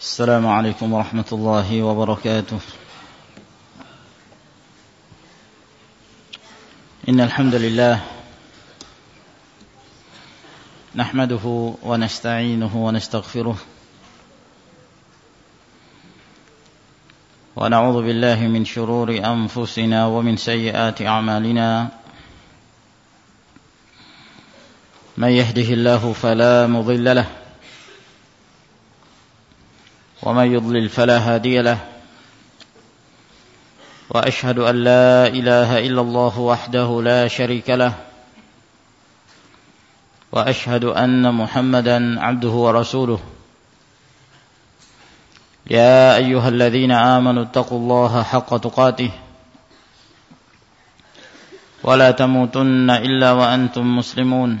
السلام عليكم ورحمة الله وبركاته. إن الحمد لله نحمده ونستعينه ونستغفره ونعوذ بالله من شرور أنفسنا ومن سيئات أعمالنا. من يهده الله فلا مضل له ومن يضلل فلا هادي له وأشهد أن لا إله إلا الله وحده لا شريك له وأشهد أن محمدا عبده ورسوله. يا أيها الذين آمنوا اتقوا الله حق تقاته ولا تموتن إلا وأنتم مسلمون.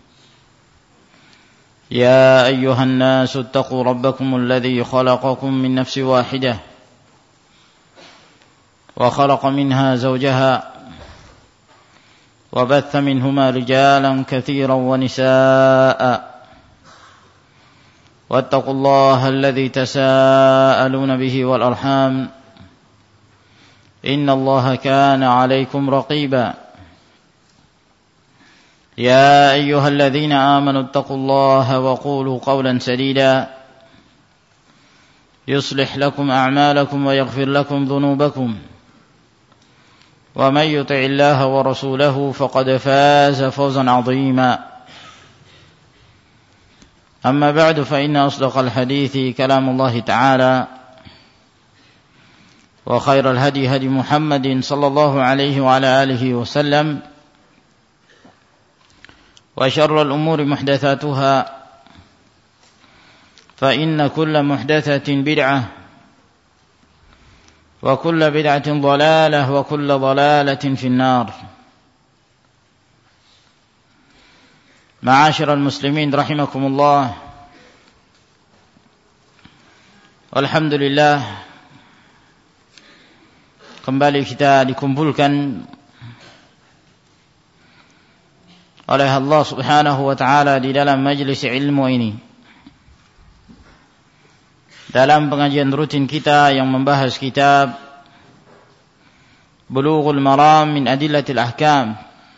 يا أيها الناس اتقوا ربكم الذي خلقكم من نفس واحدة وخلق منها زوجها وبث منهما رجالا كثيرا ونساء واتقوا الله الذي تساءلون به والأرحام إن الله كان عليكم رقيبا. يا أيها الذين آمنوا اتقوا الله وقولوا قولا سديدا يصلح لكم أعمالكم ويغفر لكم ذنوبكم ومن يطع الله ورسوله فقد فاز فوزا عظيما. أما بعد فإن أصدق الحديث كلام الله تعالى وخير الهدي هدي محمد صلى الله عليه وعلى آله وسلم وشر الأمور محدثاتها فإن كل محدثة بدعة وكل بدعة ضلالة وكل ضلالة في النار. معاشر المسلمين رحمكم الله. Alhamdulillah, kembali kita dikumpulkan oleh Allah Subhanahu wa taala di dalam majlis ilmu ini, dalam pengajian rutin kita yang membahas kitab Bulughul Maram min Adillatil Ahkam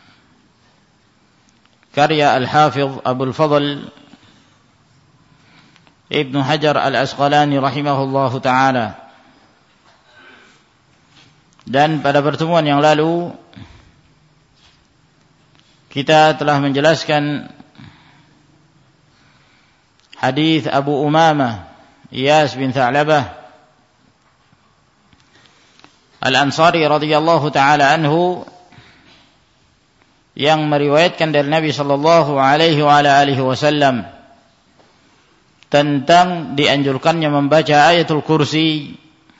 karya Al-Hafidh Abul Fadl Ibnu Hajar Al-Asqalani rahimahullahu taala. Dan pada pertemuan yang lalu kita telah menjelaskan hadis Abu Umamah Iyas bin Tha'labah Al-Ansari radhiyallahu taala anhu yang meriwayatkan dari Nabi sallallahu alaihi wa ala alihi wasallam tentang dianjurkannya membaca ayatul kursi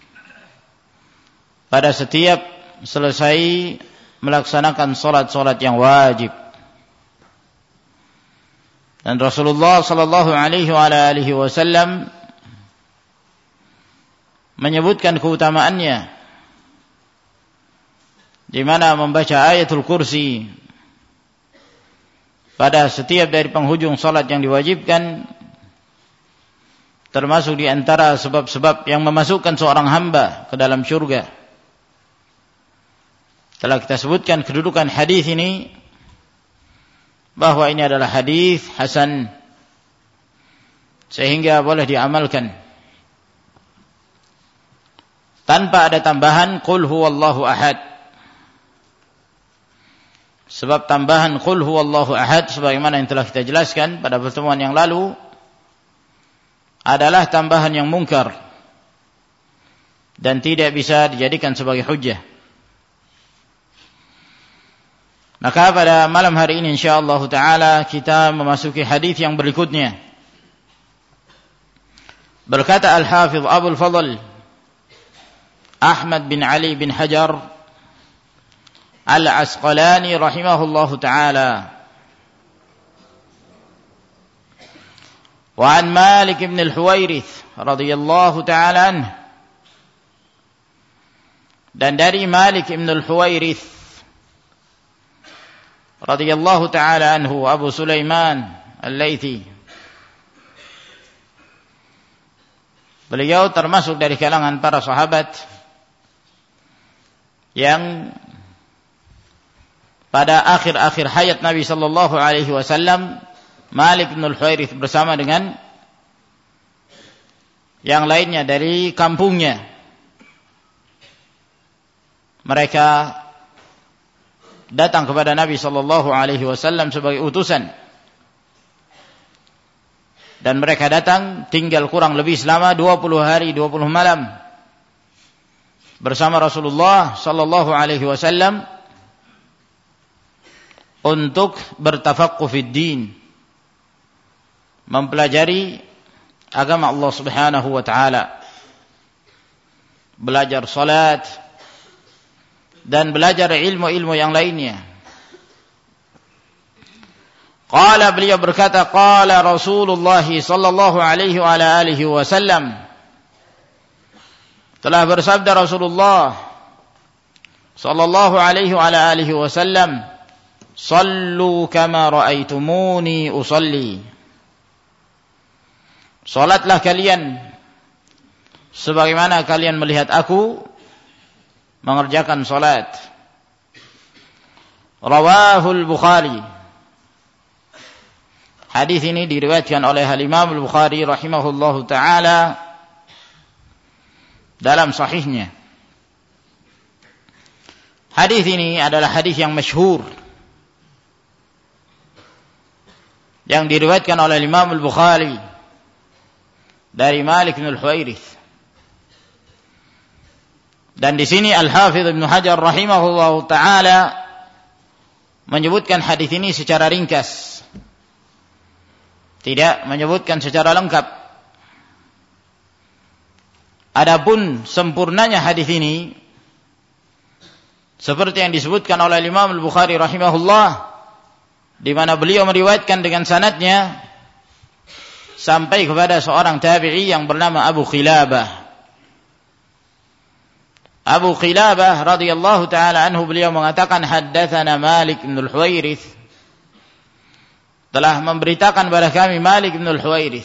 pada setiap selesai melaksanakan salat-salat yang wajib. Dan Rasulullah sallallahu alaihi wa alihi wasallam menyebutkan keutamaannya, di mana membaca ayatul kursi pada setiap dari penghujung salat yang diwajibkan termasuk di antara sebab-sebab yang memasukkan seorang hamba ke dalam syurga. Telah kita sebutkan kedudukan hadis ini, bahwa ini adalah hadis hasan sehingga boleh diamalkan tanpa ada tambahan qul huwallahu ahad. Sebab tambahan qul huwallahu ahad sebagaimana yang telah kita jelaskan pada pertemuan yang lalu adalah tambahan yang mungkar dan tidak bisa dijadikan sebagai hujjah. Maka pada malam hari ini insyaallah taala kita memasuki hadis yang berikutnya. Berkata Al-Hafidh Abul Fadl Ahmad bin Ali bin Hajar Al-Asqalani rahimahullahu taala, wa an Malik bin Al-Huwairith radhiyallahu taala anhu, dan dari Malik bin Al-Huwairith radhiyallahu taala anhu Abu Sulaiman Al-Laythi, Beliau termasuk dari kalangan para sahabat yang pada akhir-akhir hayat Nabi sallallahu alaihi wasallam, Malik bin al-Huwairits bersama dengan yang lainnya dari kampungnya, mereka datang kepada Nabi sallallahu alaihi wasallam sebagai utusan. Dan mereka datang tinggal kurang lebih selama 20 hari 20 malam bersama Rasulullah sallallahu alaihi wasallam untuk bertafaqquh fid din, mempelajari agama Allah Subhanahu wa taala, belajar salat dan belajar ilmu-ilmu yang lainnya. Qala, beliau berkata, qala Rasulullah sallallahu alaihi wa ala alihi wasallam, telah bersabda Rasulullah sallallahu alaihi wa ala alihi wasallam, sallu kama ra'aitumuni usalli, salatlah kalian sebagaimana kalian melihat aku mengerjakan salat. Rawahul Bukhari. Hadis ini diriwayatkan oleh Imam Al-Bukhari rahimahullahu taala dalam sahihnya. Hadis ini adalah hadis yang masyhur yang diriwayatkan oleh Imam Al-Bukhari dari Malik bin al-Huwairits. Dan di sini Al-Hafidz Ibnu Hajar rahimahullahu taala menyebutkan hadis ini secara ringkas, tidak menyebutkan secara lengkap. Adapun sempurnanya hadis ini seperti yang disebutkan oleh Imam Al-Bukhari rahimahullah, di mana beliau meriwayatkan dengan sanadnya sampai kepada seorang tabi'i yang bernama Abu Qilabah. Abu Qilabah radhiyallahu taala anhu, beliau mengatakan, haddatsana Malik bin al-Huwairits, telah memberitakan kepada kami Malik bin al-Huwairits.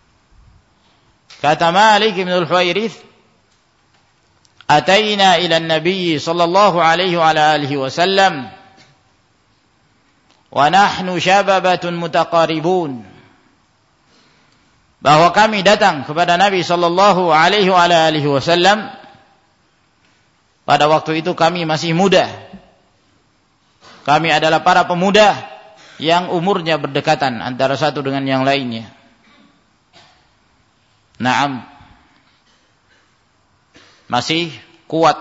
Kata Malik bin al-Huwairits, ataina ila an-nabiy sallallahu alaihi wa alihi wasallam wa nahnu syababatun mutaqaribun, bahwa kami datang kepada Nabi sallallahu alaihi wa alihi wasallam pada waktu itu kami masih muda. Kami adalah para pemuda yang umurnya berdekatan antara satu dengan yang lainnya. Naam, masih kuat.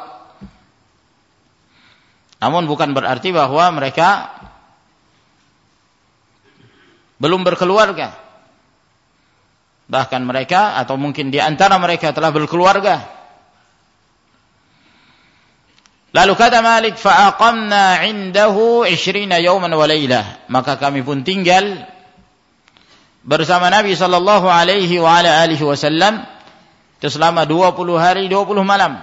Namun bukan berarti bahwa mereka belum berkeluarga. Bahkan mereka, atau mungkin di antara mereka telah berkeluarga. Lalu kata Malik, fa'aqamna 'indahu 20 yawman wa laylah, maka kami pun tinggal bersama Nabi sallallahu alaihi wa ala alihi wasallam itu selama 20 hari 20 malam.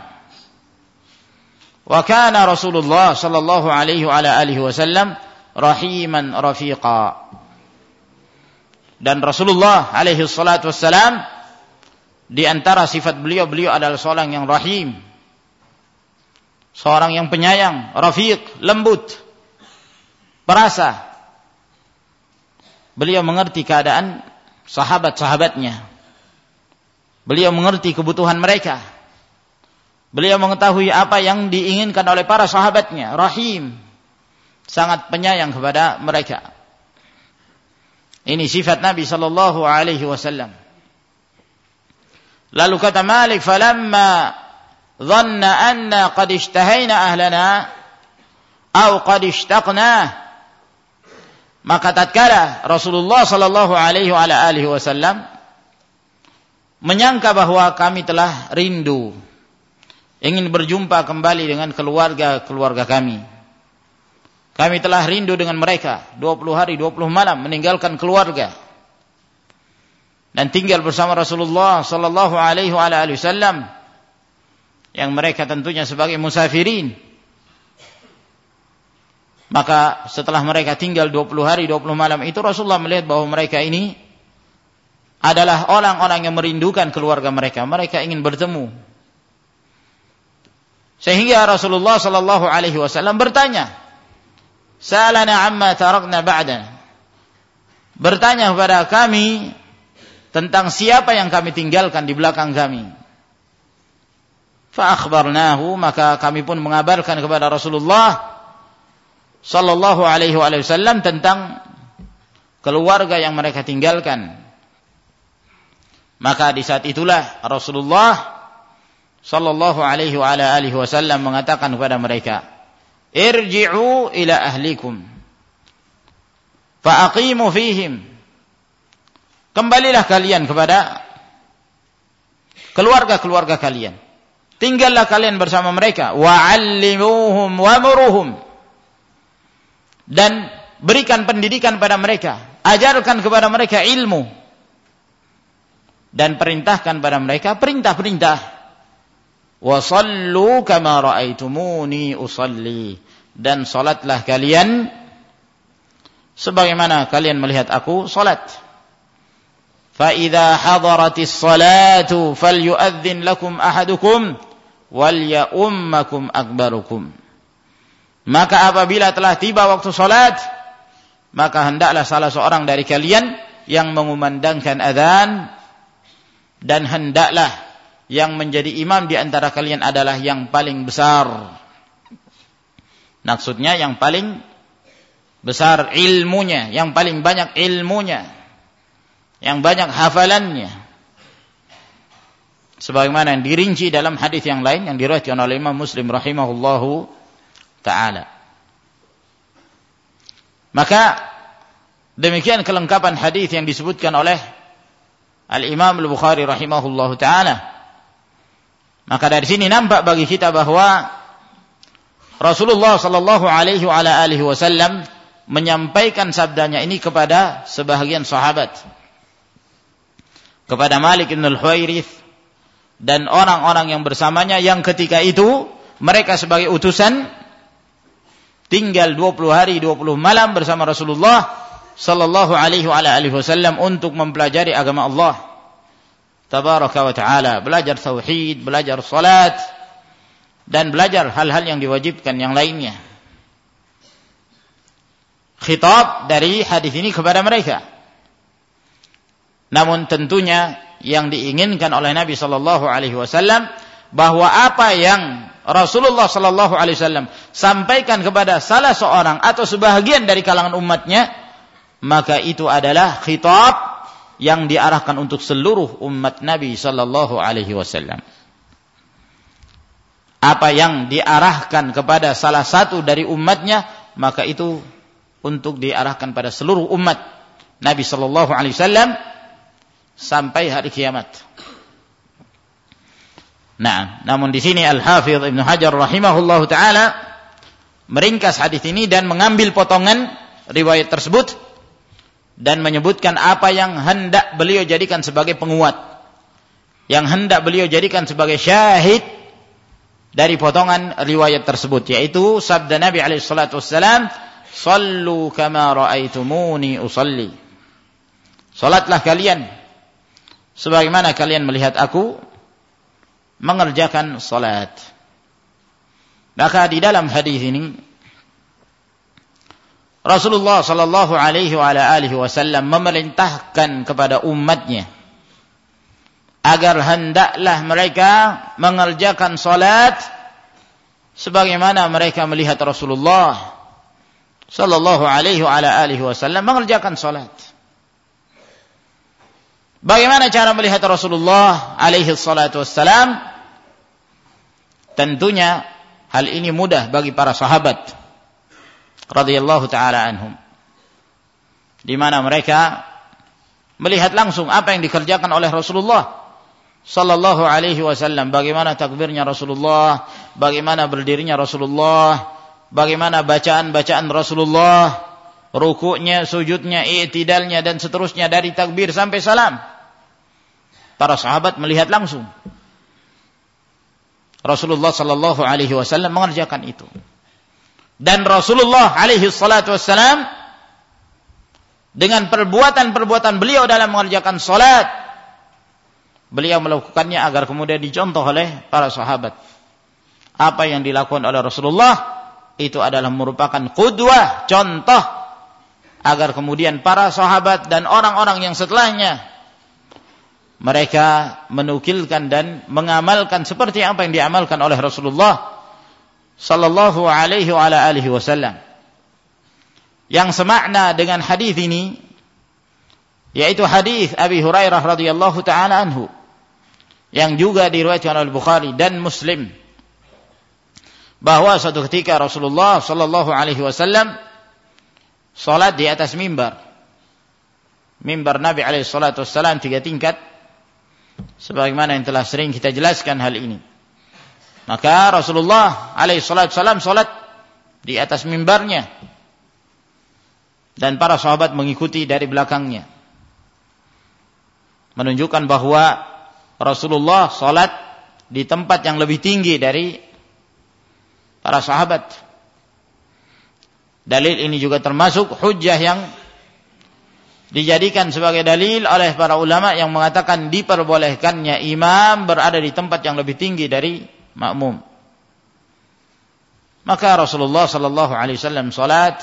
Wa kana Rasulullah sallallahu alaihi wa ala alihi wasallam rahiman rafiqa. Dan Rasulullah alaihi salatu wassalam, di antara sifat beliau adalah seorang yang rahim, seorang yang penyayang, rafiq, lembut, perasa. Beliau mengerti keadaan sahabat-sahabatnya. Beliau mengerti kebutuhan mereka. Beliau mengetahui apa yang diinginkan oleh para sahabatnya. Rahim, sangat penyayang kepada mereka. Ini sifat Nabi sallallahu alaihi wasallam. Lalu kata Malik, falamma dhanna anna qad ishtahayna ahlana aw qad ishtaqna, maka tatkala Rasulullah sallallahu alaihi wasallam menyangka bahwa kami telah rindu, ingin berjumpa kembali dengan keluarga kami. Kami telah rindu dengan mereka 20 hari 20 malam, meninggalkan keluarga dan tinggal bersama Rasulullah sallallahu alaihi wasallam, yang mereka tentunya sebagai musafirin. Maka setelah mereka tinggal 20 hari 20 malam itu, Rasulullah melihat bahwa mereka ini adalah orang-orang yang merindukan keluarga mereka. Mereka ingin bertemu. Sehingga Rasulullah sallallahu alaihi wasallam bertanya, "Sa'alana amma tarakna ba'dana." Bertanya kepada kami tentang siapa yang kami tinggalkan di belakang kami. Fa akhbarnahu, maka kami pun mengabarkan kepada Rasulullah sallallahu alaihi wasallam tentang keluarga yang mereka tinggalkan. Maka di saat itulah Rasulullah sallallahu alaihi wasallam mengatakan kepada mereka, "Irji'u ila ahlikum fa aqimu fihim." Kembalilah kalian kepada keluarga-keluarga kalian. Tinggallah kalian bersama mereka. Wa'allimuhum wa'muruhum. Dan berikan pendidikan pada mereka. Ajarkan kepada mereka ilmu. Dan perintahkan pada mereka perintah-perintah. Wa sallu kama ra'aitumuni usalli. Dan salatlah kalian sebagaimana kalian melihat aku salat. Fa idza hadaratis salatu falyu'adzin lakum ahadukum wal ya'ummakum akbarukum. Maka apabila telah tiba waktu salat, maka hendaklah salah seorang dari kalian yang mengumandangkan azan, dan hendaklah yang menjadi imam di antara kalian adalah yang paling besar. Maksudnya yang paling besar ilmunya, yang paling banyak ilmunya, yang banyak hafalannya. Sebagaimana yang dirinci dalam hadis yang lain yang diriwayatkan oleh Imam Muslim rahimahullahu ta'ala. Maka demikian kelengkapan hadis yang disebutkan oleh Al-Imam Al-Bukhari rahimahullahu ta'ala. Maka dari sini nampak bagi kita bahwa Rasulullah sallallahu alaihi wasallam menyampaikan sabdanya ini kepada sebahagian sahabat, kepada Malik bin Al-Huwairits dan orang-orang yang bersamanya, yang ketika itu mereka sebagai utusan tinggal 20 hari 20 malam bersama Rasulullah sallallahu alaihi wasallam untuk mempelajari agama Allah tabaraka wa taala, belajar tauhid, belajar salat, dan belajar hal-hal yang diwajibkan yang lainnya. Khitab dari hadis ini kepada mereka. Namun tentunya yang diinginkan oleh Nabi sallallahu alaihi wasallam bahwa apa yang Rasulullah sallallahu alaihi wasallam sampaikan kepada salah seorang atau sebahagian dari kalangan umatnya, maka itu adalah khitab yang diarahkan untuk seluruh umat Nabi sallallahu alaihi wasallam. Apa yang diarahkan kepada salah satu dari umatnya, maka itu untuk diarahkan pada seluruh umat Nabi sallallahu alaihi wasallam sampai hari kiamat. Nah, namun di sini Al-Hafidz Ibnu Hajar rahimahullahu taala meringkas hadis ini dan mengambil potongan riwayat tersebut dan menyebutkan apa yang hendak beliau jadikan sebagai penguat, yang hendak beliau jadikan sebagai syahid dari potongan riwayat tersebut, yaitu sabda Nabi alaihi salatu wassalam, "Shallu kama ra'aitumuni usalli." Salatlah kalian sebagaimana kalian melihat aku mengerjakan salat. Maka di dalam hadis ini Rasulullah sallallahu alaihi wasallam memerintahkan kepada umatnya agar hendaklah mereka mengerjakan salat sebagaimana mereka melihat Rasulullah sallallahu alaihi wasallam mengerjakan salat. Bagaimana cara melihat Rasulullah alaihi salatu wassalam? Tentunya hal ini mudah bagi para sahabat radhiyallahu taala anhum, di mana mereka melihat langsung apa yang dikerjakan oleh Rasulullah sallallahu alaihi wasallam, bagaimana takbirnya Rasulullah, bagaimana berdirinya Rasulullah, bagaimana bacaan-bacaan Rasulullah, rukuknya, sujudnya, i'tidalnya dan seterusnya dari takbir sampai salam. Para sahabat melihat langsung Rasulullah sallallahu alaihi wasallam mengerjakan itu. Dan Rasulullah alaihi salatu wassalam dengan perbuatan-perbuatan beliau dalam mengerjakan salat. Beliau melakukannya agar kemudian dicontoh oleh para sahabat. Apa yang dilakukan oleh Rasulullah itu adalah merupakan qudwah, contoh, agar kemudian para sahabat dan orang-orang yang setelahnya mereka menukilkan dan mengamalkan seperti apa yang diamalkan oleh Rasulullah sallallahu alaihi wa ala alihi wasallam. Yang semakna dengan hadis ini yaitu hadis Abi Hurairah radhiyallahu taala anhu yang juga diriwayatkan oleh Bukhari dan Muslim, bahwa suatu ketika Rasulullah sallallahu alaihi wasallam salat di atas mimbar. Mimbar Nabi alaihi salatu wassalam 3 tingkat, sebagaimana yang telah sering kita jelaskan hal ini. Maka Rasulullah alaihi salatu wassalam salat di atas mimbarnya dan para sahabat mengikuti dari belakangnya, menunjukkan bahwa Rasulullah salat di tempat yang lebih tinggi dari para sahabat. Dalil ini juga termasuk hujjah yang dijadikan sebagai dalil oleh para ulama yang mengatakan diperbolehkannya imam berada di tempat yang lebih tinggi dari makmum. Maka Rasulullah sallallahu alaihi wasallam salat,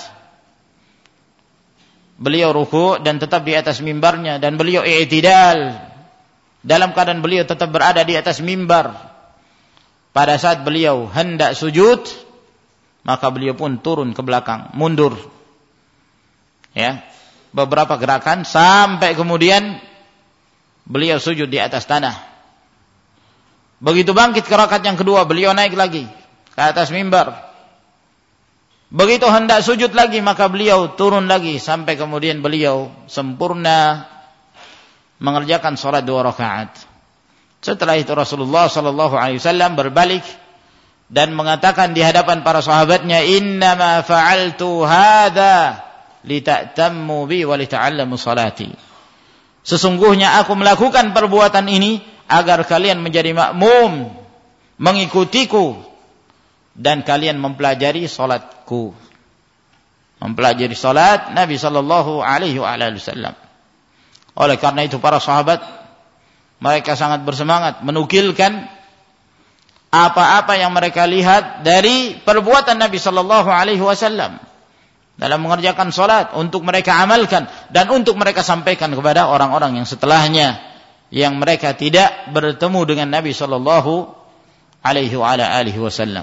beliau ruku' dan tetap di atas mimbarnya, dan beliau i'tidal dalam keadaan beliau tetap berada di atas mimbar. Pada saat beliau hendak sujud, maka beliau pun turun ke belakang, mundur. Ya, beberapa gerakan sampai kemudian beliau sujud di atas tanah. Begitu bangkit ke rakaat yang kedua, beliau naik lagi ke atas mimbar. Begitu hendak sujud lagi, maka beliau turun lagi sampai kemudian beliau sempurna mengerjakan salat 2 rakaat. Setelah itu Rasulullah sallallahu alaihi wasallam berbalik dan mengatakan di hadapan para sahabatnya, "Innama fa'altu hadza lita'tammu bi wa lita'allamu salati." Sesungguhnya aku melakukan perbuatan ini agar kalian menjadi makmum, mengikutiku, dan kalian mempelajari salatku. Mempelajari salat Nabi sallallahu alaihi wasallam. Oleh karena itu para sahabat mereka sangat bersemangat menukilkan apa-apa yang mereka lihat dari perbuatan Nabi sallallahu alaihi wasallam dalam mengerjakan salat, untuk mereka amalkan dan untuk mereka sampaikan kepada orang-orang yang setelahnya yang mereka tidak bertemu dengan Nabi sallallahu alaihi wasallam.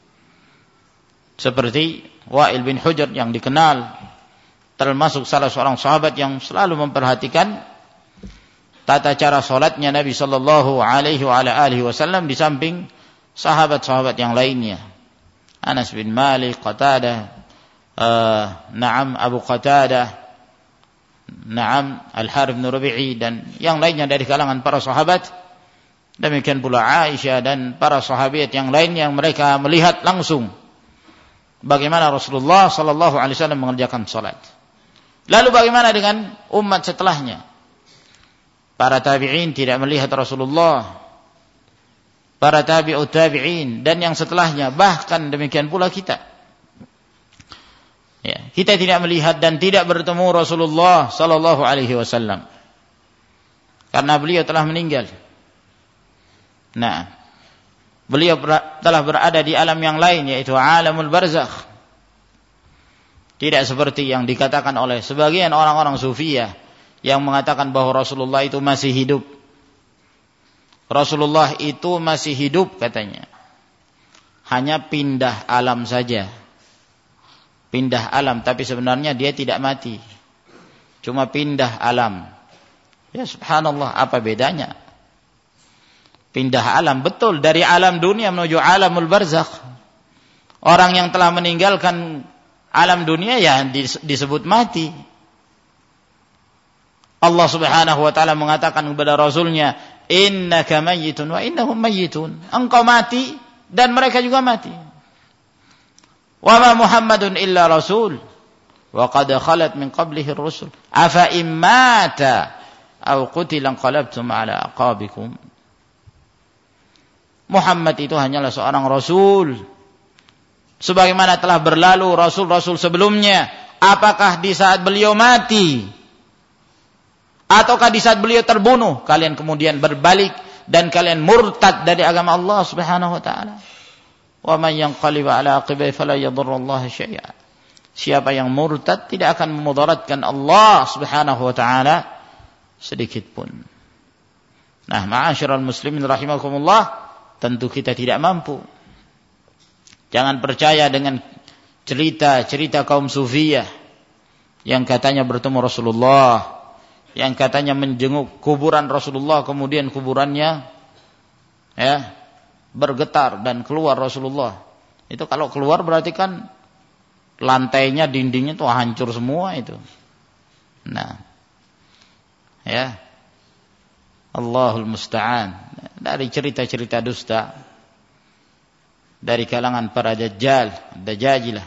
Seperti Wa'il bin Hujr yang dikenal termasuk salah seorang sahabat yang selalu memperhatikan tata cara salatnya Nabi sallallahu alaihi wasallam di samping sahabat-sahabat yang lainnya. Anas bin Malik, Qatadah, Abu Qatadah, Al-Harith bin Rabi'i dan yang lainnya dari kalangan para sahabat. Demikian pula Aisyah dan para sahabat yang lain yang mereka melihat langsung bagaimana Rasulullah sallallahu alaihi wasallam mengerjakan salat. Lalu bagaimana dengan umat setelahnya? Para tabi'in tidak melihat Rasulullah, para tabi'ut tabi'in dan yang setelahnya, bahkan demikian pula kita. Ya, kita tidak melihat dan tidak bertemu Rasulullah sallallahu alaihi wasallam karena beliau telah meninggal. Nah, beliau telah berada di alam yang lain, yaitu alamul barzakh. Tidak seperti yang dikatakan oleh sebagian orang-orang sufiyah yang mengatakan bahwa Rasulullah itu masih hidup. Rasulullah itu masih hidup katanya. Hanya pindah alam saja. Pindah alam, tapi sebenarnya dia tidak mati. Cuma pindah alam. Ya subhanallah, apa bedanya? Pindah alam, betul, dari alam dunia menuju alamul barzakh. Orang yang telah meninggalkan alam dunia ya disebut mati. Allah Subhanahu wa taala mengatakan kepada Rasulnya, "Innaka mayyitun wa innahum mayyitun." Engkau mati dan mereka juga mati. Wa ma Muhammadun illa rasul wa qad khalat min qablihi ar-rusul. Afa immata aw qutila qalabtum ala aqabikum. Muhammad itu hanyalah seorang rasul, sebagaimana telah berlalu rasul-rasul sebelumnya, Apakah di saat beliau mati ataukah di saat beliau terbunuh kalian kemudian berbalik dan kalian murtad dari agama Allah Subhanahu wa taala? Wa man yanqalib ala aqibihi fala yadurrullaha syai'a. Siapa yang murtad tidak akan memudaratkan Allah Subhanahu wa taala sedikit pun. Nah, ma'asyiral muslimin rahimakumullah, tentu kita tidak mampu. Jangan percaya dengan cerita-cerita kaum sufiyah yang katanya bertemu Rasulullah, yang katanya menjenguk kuburan Rasulullah, kemudian kuburannya bergetar dan keluar Rasulullah. Itu kalau keluar berarti kan lantainya, dindingnya tuh hancur semua itu. Nah, Allahul musta'an. Dari cerita-cerita dusta dari kalangan para dajajilah.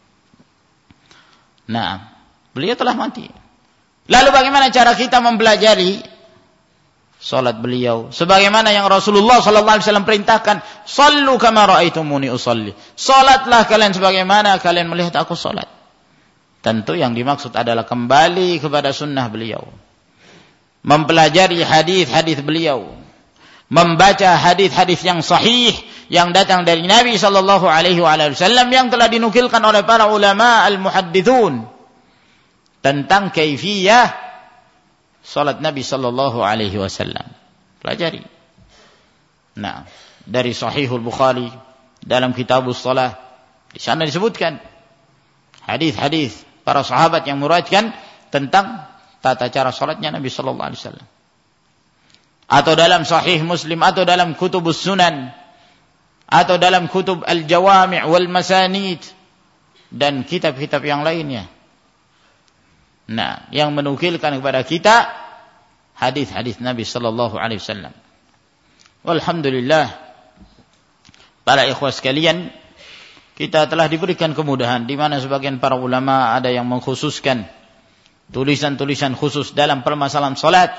Nah, beliau telah mati. Lalu bagaimana cara kita mempelajari salat beliau? Sebagaimana yang Rasulullah sallallahu alaihi wasallam perintahkan, "Shallu kama ra'aitumuni usalli." Salatlah kalian sebagaimana kalian melihat aku salat. Tentu yang dimaksud adalah kembali kepada sunnah beliau. Mempelajari hadis-hadis beliau, membaca hadis-hadis yang sahih yang datang dari Nabi sallallahu alaihi wasallam yang telah dinukilkan oleh para ulama al-muhadditsun tentang kaifiyah salat Nabi sallallahu alaihi wasallam. Pelajari. Nah, dari Sahihul Bukhari dalam Kitabus Shalah di sana disebutkan hadis-hadis para sahabat yang meriwayatkan tentang tata cara salatnya Nabi sallallahu alaihi wasallam. Atau dalam Sahih Muslim, atau dalam Kutubus Sunan, atau dalam Kutub Al-Jawami' wal Masanid dan kitab-kitab yang lainnya. Nah, yang menukilkan kepada kita hadis-hadis Nabi sallallahu alaihi wasallam. Walhamdulillah, para ikhwah sekalian, kita telah diberikan kemudahan di mana sebagian para ulama ada yang mengkhususkan tulisan-tulisan khusus dalam permasalahan salat,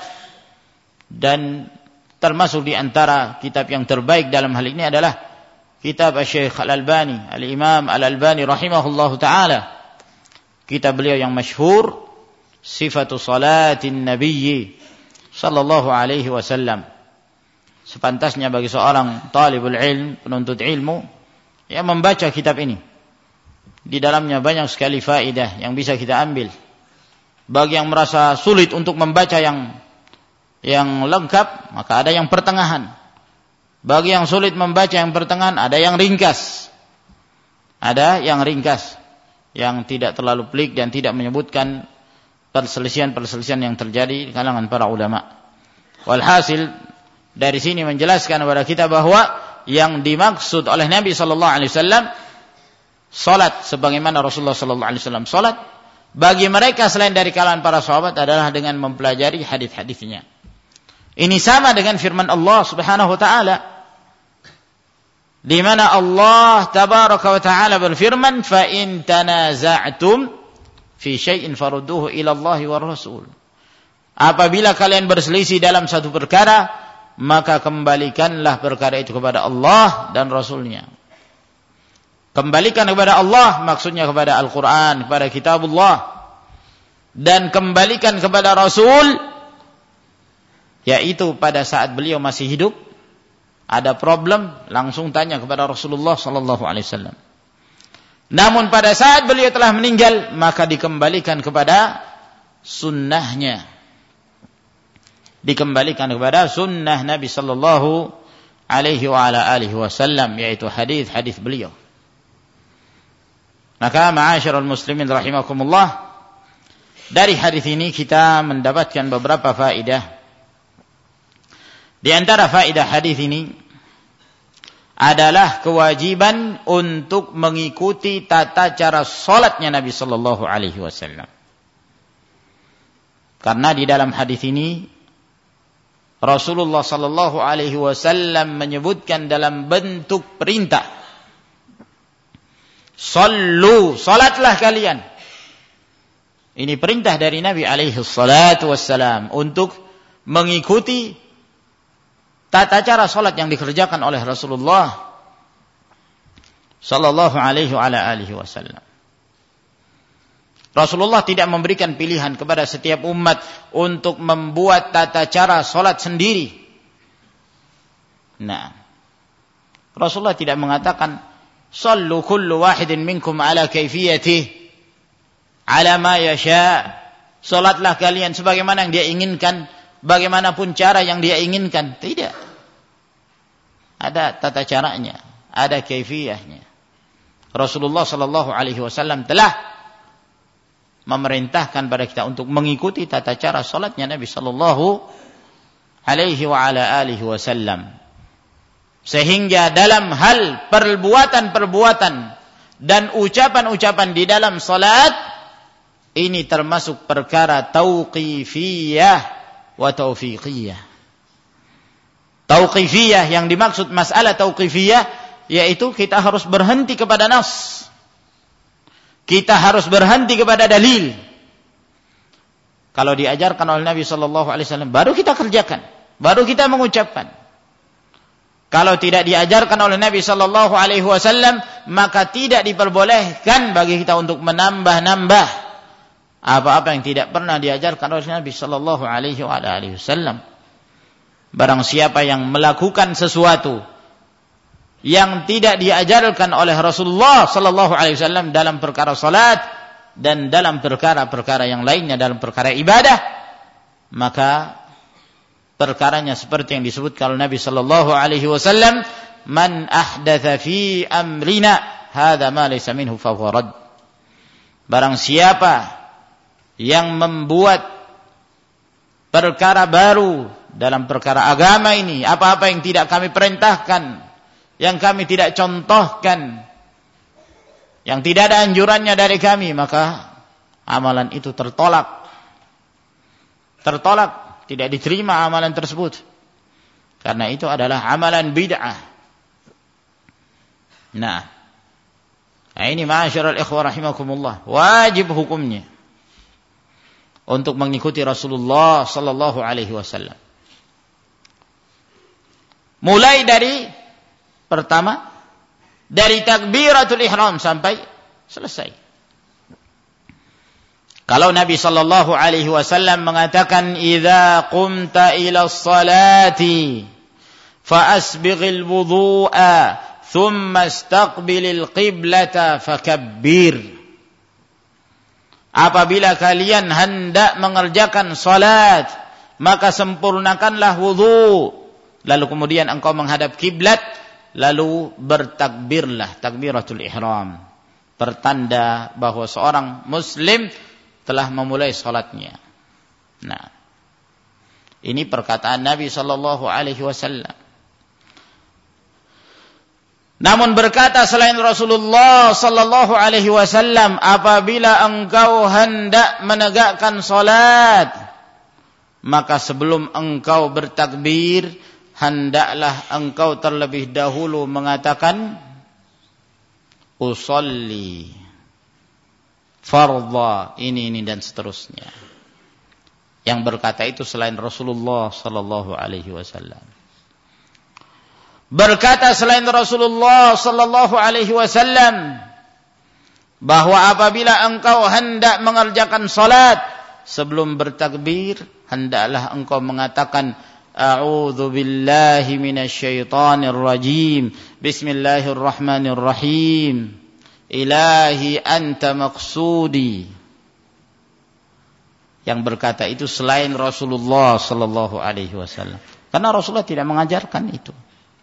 dan termasuk di antara kitab yang terbaik dalam hal ini adalah kitab Syekh Al-Albani, Al-Imam Al-Albani rahimahullahu taala. Kitab beliau yang masyhur Sifatu Salatin Nabi sallallahu alaihi wasallam. Sepantasnya bagi seorang talibul ilm, penuntut ilmu, yang membaca kitab ini. Di dalamnya banyak sekali faedah yang bisa kita ambil. Bagi yang merasa sulit untuk membaca yang lengkap, maka ada yang pertengahan. Bagi yang sulit membaca yang pertengahan, ada yang ringkas. Ada yang ringkas, yang tidak terlalu pelik dan tidak menyebutkan perselisihan-perselisihan yang terjadi di kalangan para ulama. Walhasil, dari sini menjelaskan kepada kita bahwa yang dimaksud oleh Nabi sallallahu alaihi wasallam salat sebagaimana Rasulullah sallallahu alaihi wasallam salat, bagi mereka selain dari kalangan para sahabat adalah dengan mempelajari hadis-hadisnya. Ini sama dengan firman Allah Subhanahu wa taala, di mana Allah tabaraka wa taala berfirman, "Fa in tanaza'tum fi syai'in farudduhu ila Allah wa Rasul." Apabila kalian berselisih dalam satu perkara, maka kembalikanlah perkara itu kepada Allah dan Rasulnya. Kembalikan kepada Allah maksudnya kepada Al-Quran, kepada Kitabullah, dan kembalikan kepada Rasul, yaitu pada saat beliau masih hidup ada problem langsung tanya kepada Rasulullah sallallahu alaihi wasallam. Namun pada saat beliau telah meninggal maka dikembalikan kepada sunnahnya, dikembalikan kepada sunnah Nabi sallallahu alaihi wa ala alihi wasallam, yaitu hadis-hadis beliau. Maka ma'asyiral muslimin rahimakumullah, dari hadis ini kita mendapatkan beberapa faedah. Di antara faedah hadis ini adalah kewajiban untuk mengikuti tata cara salatnya Nabi sallallahu alaihi wasallam. Karena di dalam hadis ini Rasulullah sallallahu alaihi wasallam menyebutkan dalam bentuk perintah, "Sallu, salatlah kalian." Ini perintah dari Nabi alaihi salatu wassalam untuk mengikuti tata cara salat yang dikerjakan oleh Rasulullah sallallahu alaihi wa alihi wasallam. Rasulullah tidak memberikan pilihan kepada setiap umat untuk membuat tata cara salat sendiri. Nah, Rasulullah tidak mengatakan sallu kullu wahidin minkum ala kaifiyatih ala ma yasha. Salatlah kalian sebagaimana yang dia inginkan, bagaimanapun cara yang dia inginkan. Tidak. Ada tata caranya, ada kaifiyahnya. Rasulullah sallallahu alaihi wasallam telah memerintahkan pada kita untuk mengikuti tata cara salatnya Nabi sallallahu alaihi wa ala alihi wasallam. Sehingga dalam hal perbuatan-perbuatan dan ucapan-ucapan di dalam salat ini termasuk perkara tauqifiyah wa taufiqiyah. Tauqifiyah, yang dimaksud masalah tauqifiyah yaitu kita harus berhenti kepada nas. Kita harus berhenti kepada dalil. Kalau diajarkan oleh Nabi sallallahu alaihi wasallam baru kita kerjakan, baru kita mengucapkan. Kalau tidak diajarkan oleh Nabi sallallahu alaihi wasallam, maka tidak diperbolehkan bagi kita untuk menambah-nambah apa-apa yang tidak pernah diajarkan oleh Nabi sallallahu alaihi wasallam. Barang siapa yang melakukan sesuatu yang tidak diajarkan oleh Rasulullah sallallahu alaihi wasallam dalam perkara salat dan dalam perkara-perkara yang lainnya dalam perkara ibadah, maka perkaranya seperti yang disebutkan oleh Nabi sallallahu alaihi wasallam, man ahdatsa fi amrina hadza ma laysa minhu fa huwa rad. Barang siapa yang membuat perkara baru dalam perkara agama ini, apa-apa yang tidak kami perintahkan, yang kami tidak contohkan, yang tidak ada anjurannya dari kami, maka amalan itu tertolak. Tertolak, tidak diterima amalan tersebut. Karena itu adalah amalan bid'ah. Nah, ini ma'asyiral ikhwah rahimakumullah, wajib hukumnya untuk mengikuti Rasulullah sallallahu alaihi wasallam. Mulai dari pertama, dari takbiratul ihram sampai selesai. Kalau Nabi sallallahu alaihi wasallam mengatakan idza qumta ila sholati fa asbighil wudhu'a thumma istaqbilil qiblata fakabbir. Apabila kalian hendak mengerjakan salat, maka sempurnakanlah wudu, lalu kemudian engkau menghadap kiblat, lalu bertakbirlah, takbiratul ihram, pertanda bahwa seorang muslim telah memulai salatnya. Nah, ini perkataan Nabi sallallahu alaihi wasallam. Namun berkata selain Rasulullah sallallahu alaihi wasallam, apabila engkau hendak menegakkan salat, maka sebelum engkau bertakbir, hendaklah engkau terlebih dahulu mengatakan usolli fardha ini dan seterusnya. Yang berkata itu selain Rasulullah sallallahu alaihi wasallam. Berkata selain Rasulullah sallallahu alaihi wasallam bahwa apabila engkau hendak mengerjakan salat, sebelum bertakbir hendaklah engkau mengatakan a'udzu billahi minasyaitonir rajim, bismillahirrahmanirrahim, ilahi anta maqsudi. Yang berkata itu selain Rasulullah sallallahu alaihi wasallam, karena Rasulullah tidak mengajarkan itu.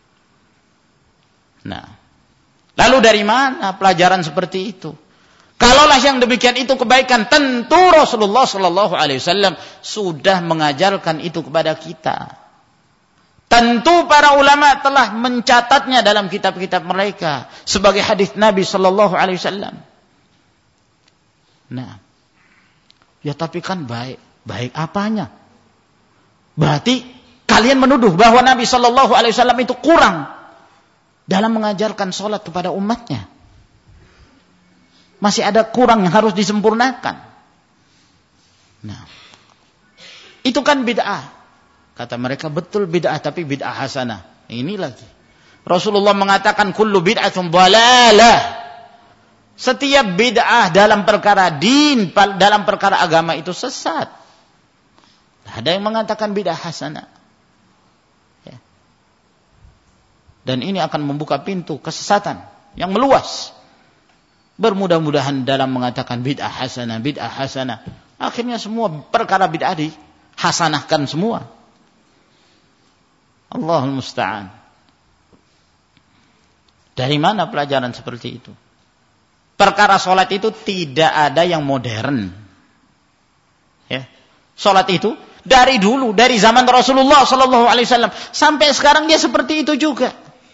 Nah, lalu dari mana pelajaran seperti itu? Kalaulah yang demikian itu kebaikan, tentu Rasulullah sallallahu alaihi wasallam sudah mengajarkan itu kepada kita. Tentu para ulama telah mencatatnya dalam kitab-kitab mereka sebagai hadis Nabi sallallahu alaihi wasallam. Nah, ya tapi kan baik. Baik apanya? Berarti kalian menuduh bahwa Nabi sallallahu alaihi wasallam itu kurang dalam mengajarkan salat kepada umatnya. Masih ada kurang yang harus disempurnakan. Nah, itu kan bid'ah. Kata mereka betul bid'ah, tapi bid'ah hasanah. Ini lagi. Rasulullah mengatakan kullu bid'atun dhalalah. Setiap bid'ah dalam perkara din, dalam perkara agama itu sesat. Ada yang mengatakan bid'ah hasanah. Ya. Dan ini akan membuka pintu kesesatan yang meluas. Bermudah-mudahan dalam mengatakan bid'ah hasanah, bid'ah hasanah. Akhirnya semua perkara bid'ah dihasanahkan semua. Allahul musta'an. Dari mana pelajaran seperti itu? Perkara sholat itu tidak ada yang modern. Ya. Sholat itu dari dulu, dari zaman Rasulullah Sallallahu Alaihi Wasallam sampai sekarang dia seperti itu juga.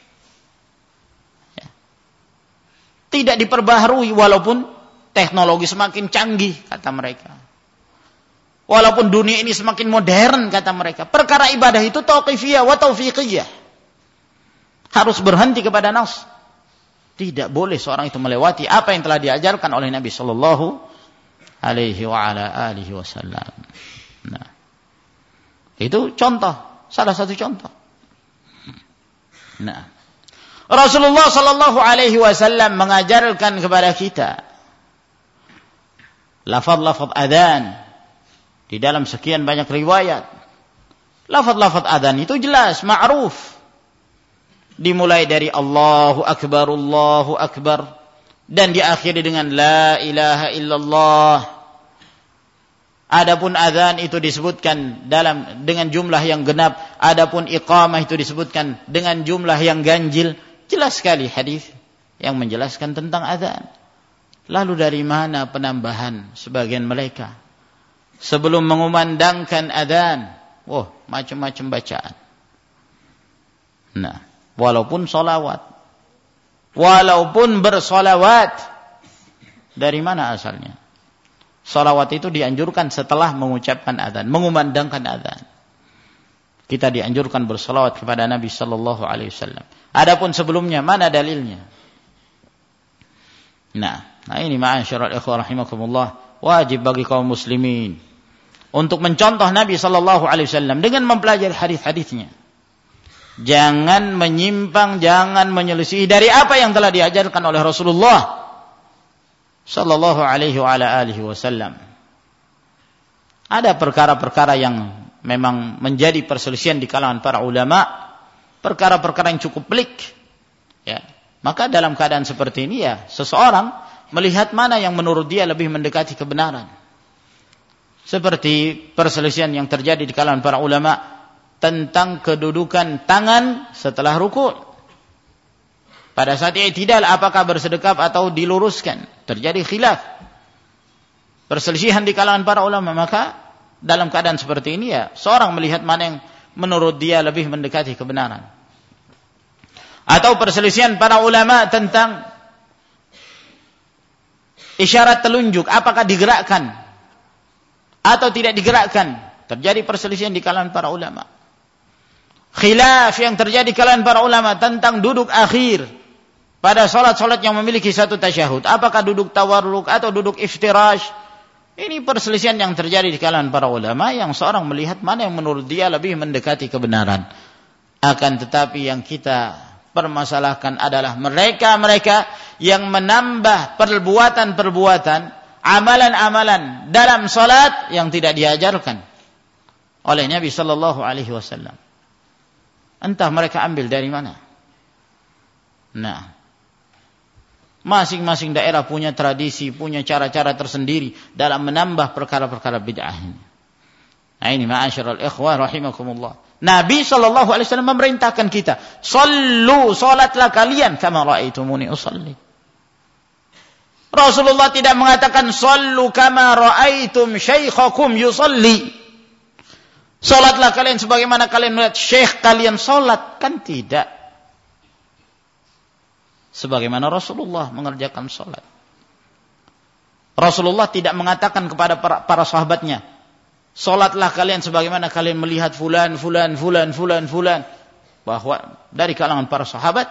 Ya. Tidak diperbaharui walaupun teknologi semakin canggih kata mereka. Walaupun dunia ini semakin modern kata mereka. Perkara ibadah itu tauqifiyah wa taufiqiyah. Harus berhenti kepada nas. Tidak boleh seorang itu melewati apa yang telah diajarkan oleh Nabi Sallallahu Alaihi Wasallam. Nah, itu contoh, salah satu contoh. Nah, Rasulullah Sallallahu Alaihi Wasallam mengajarkan kepada kita lafaz-lafaz adzan di dalam sekian banyak riwayat. Lafaz-lafaz adzan itu jelas, ma'ruf. Dimulai dari Allahu Akbar dan diakhiri dengan la ilaha illallah. Adapun azan itu disebutkan dengan jumlah yang genap, adapun iqamah itu disebutkan dengan jumlah yang ganjil. Jelas sekali hadis yang menjelaskan tentang azan. Lalu dari mana penambahan sebagian mereka sebelum mengumandangkan azan? Macam-macam bacaan. Nah, walaupun solawat, walaupun bersolawat, dari mana asalnya? Solawat itu dianjurkan setelah mengucapkan adzan, mengumandangkan adzan. Kita dianjurkan bersolawat kepada Nabi Sallallahu Alaihi Wasallam. Adapun sebelumnya, mana dalilnya? Nah ini ma'asyiral ikhwah rahimakumullah, wajib bagi kaum muslimin untuk mencontoh Nabi Sallallahu Alaihi Wasallam dengan mempelajari hadis-hadisnya. Jangan menyimpang, jangan menyelisihi dari apa yang telah diajarkan oleh Rasulullah Sallallahu Alaihi Wasallam. Ada perkara-perkara yang memang menjadi perselisihan di kalangan para ulama, perkara-perkara yang cukup pelik. Ya, maka dalam keadaan seperti ini ya seseorang melihat mana yang menurut dia lebih mendekati kebenaran. Seperti perselisihan yang terjadi di kalangan para ulama tentang kedudukan tangan setelah rukuk. Pada saat i'tidal apakah bersedekap atau diluruskan? Terjadi khilaf. Perselisihan di kalangan para ulama, maka dalam keadaan seperti ini ya seorang melihat mana yang menurut dia lebih mendekati kebenaran. Atau perselisihan para ulama tentang isyarat telunjuk, apakah digerakkan atau tidak digerakkan? Terjadi perselisihan di kalangan para ulama. Khilaf yang terjadi di kalangan para ulama tentang duduk akhir pada salat-salat yang memiliki satu tasyahud, apakah duduk tawarruk atau duduk iftirash? Ini perselisihan yang terjadi di kalangan para ulama yang seorang melihat mana yang menurut dia lebih mendekati kebenaran. Akan tetapi yang kita permasalahkan adalah mereka-mereka yang menambah perbuatan-perbuatan, amalan-amalan dalam salat yang tidak diajarkan oleh Nabi Sallallahu Alaihi Wasallam. Entah mereka ambil dari mana. Nah, masing-masing daerah punya tradisi, punya cara-cara tersendiri dalam menambah perkara-perkara bid'ah ini. Nah ini ma'asyiral ikhwah rahimakumullah. Nabi Sallallahu Alaihi Wasallam memerintahkan kita, sallu, salatlah kalian kama ra'aitumuni usalli. Rasulullah tidak mengatakan sallu kama ra'aitum syaikhakum yusalli. Salatlah kalian sebagaimana kalian melihat syekh kalian salat, kan tidak. Sebagaimana Rasulullah mengerjakan salat. Rasulullah tidak mengatakan kepada para sahabatnya, salatlah kalian sebagaimana kalian melihat fulan. Bahwa dari kalangan para sahabat,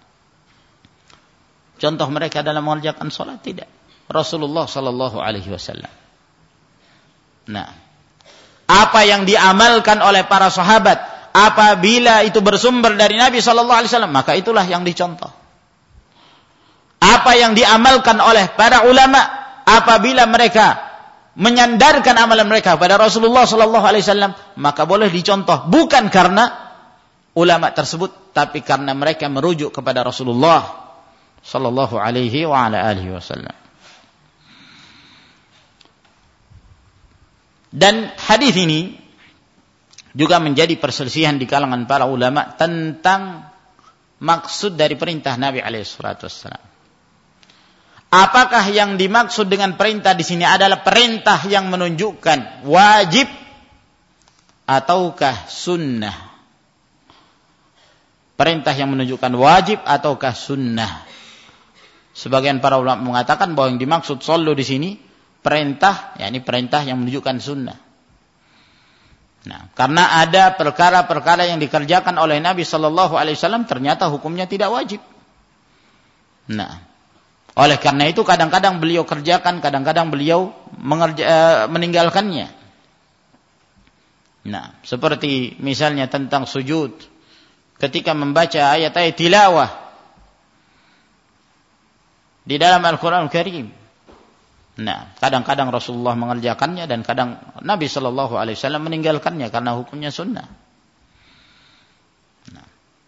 contoh mereka dalam mengerjakan salat tidak. Rasulullah Sallallahu Alaihi Wasallam. Nah, apa yang diamalkan oleh para sahabat apabila itu bersumber dari Nabi Sallallahu Alaihi Wasallam, maka itulah yang dicontoh. apa yang diamalkan oleh para ulama apabila mereka menyandarkan amalan mereka pada Rasulullah sallallahu alaihi wasallam, maka boleh dicontoh bukan karena ulama tersebut, tapi karena mereka merujuk kepada Rasulullah sallallahu alaihi wa ala alihi wasallam. Dan hadis ini juga menjadi perselisihan di kalangan para ulama tentang maksud dari perintah Nabi alaihi salatu wasallam. Apakah yang dimaksud dengan perintah di sini adalah perintah yang menunjukkan wajib ataukah sunnah? Perintah yang menunjukkan wajib ataukah sunnah? Sebagian para ulama mengatakan bahwa yang dimaksud sallu di sini perintah, yakni perintah yang menunjukkan sunnah. Nah, karena ada perkara-perkara yang dikerjakan oleh Nabi sallallahu alaihi wasallam ternyata hukumnya tidak wajib. Nah, oleh karena itu kadang-kadang beliau kerjakan, kadang-kadang beliau meninggalkannya. Nah, seperti misalnya tentang sujud ketika membaca ayat-ayat tilawah di dalam Al-Qur'an Al-Karim. Nah, kadang-kadang Rasulullah mengerjakannya dan kadang Nabi sallallahu alaihi wasallam meninggalkannya karena hukumnya sunnah. Nah,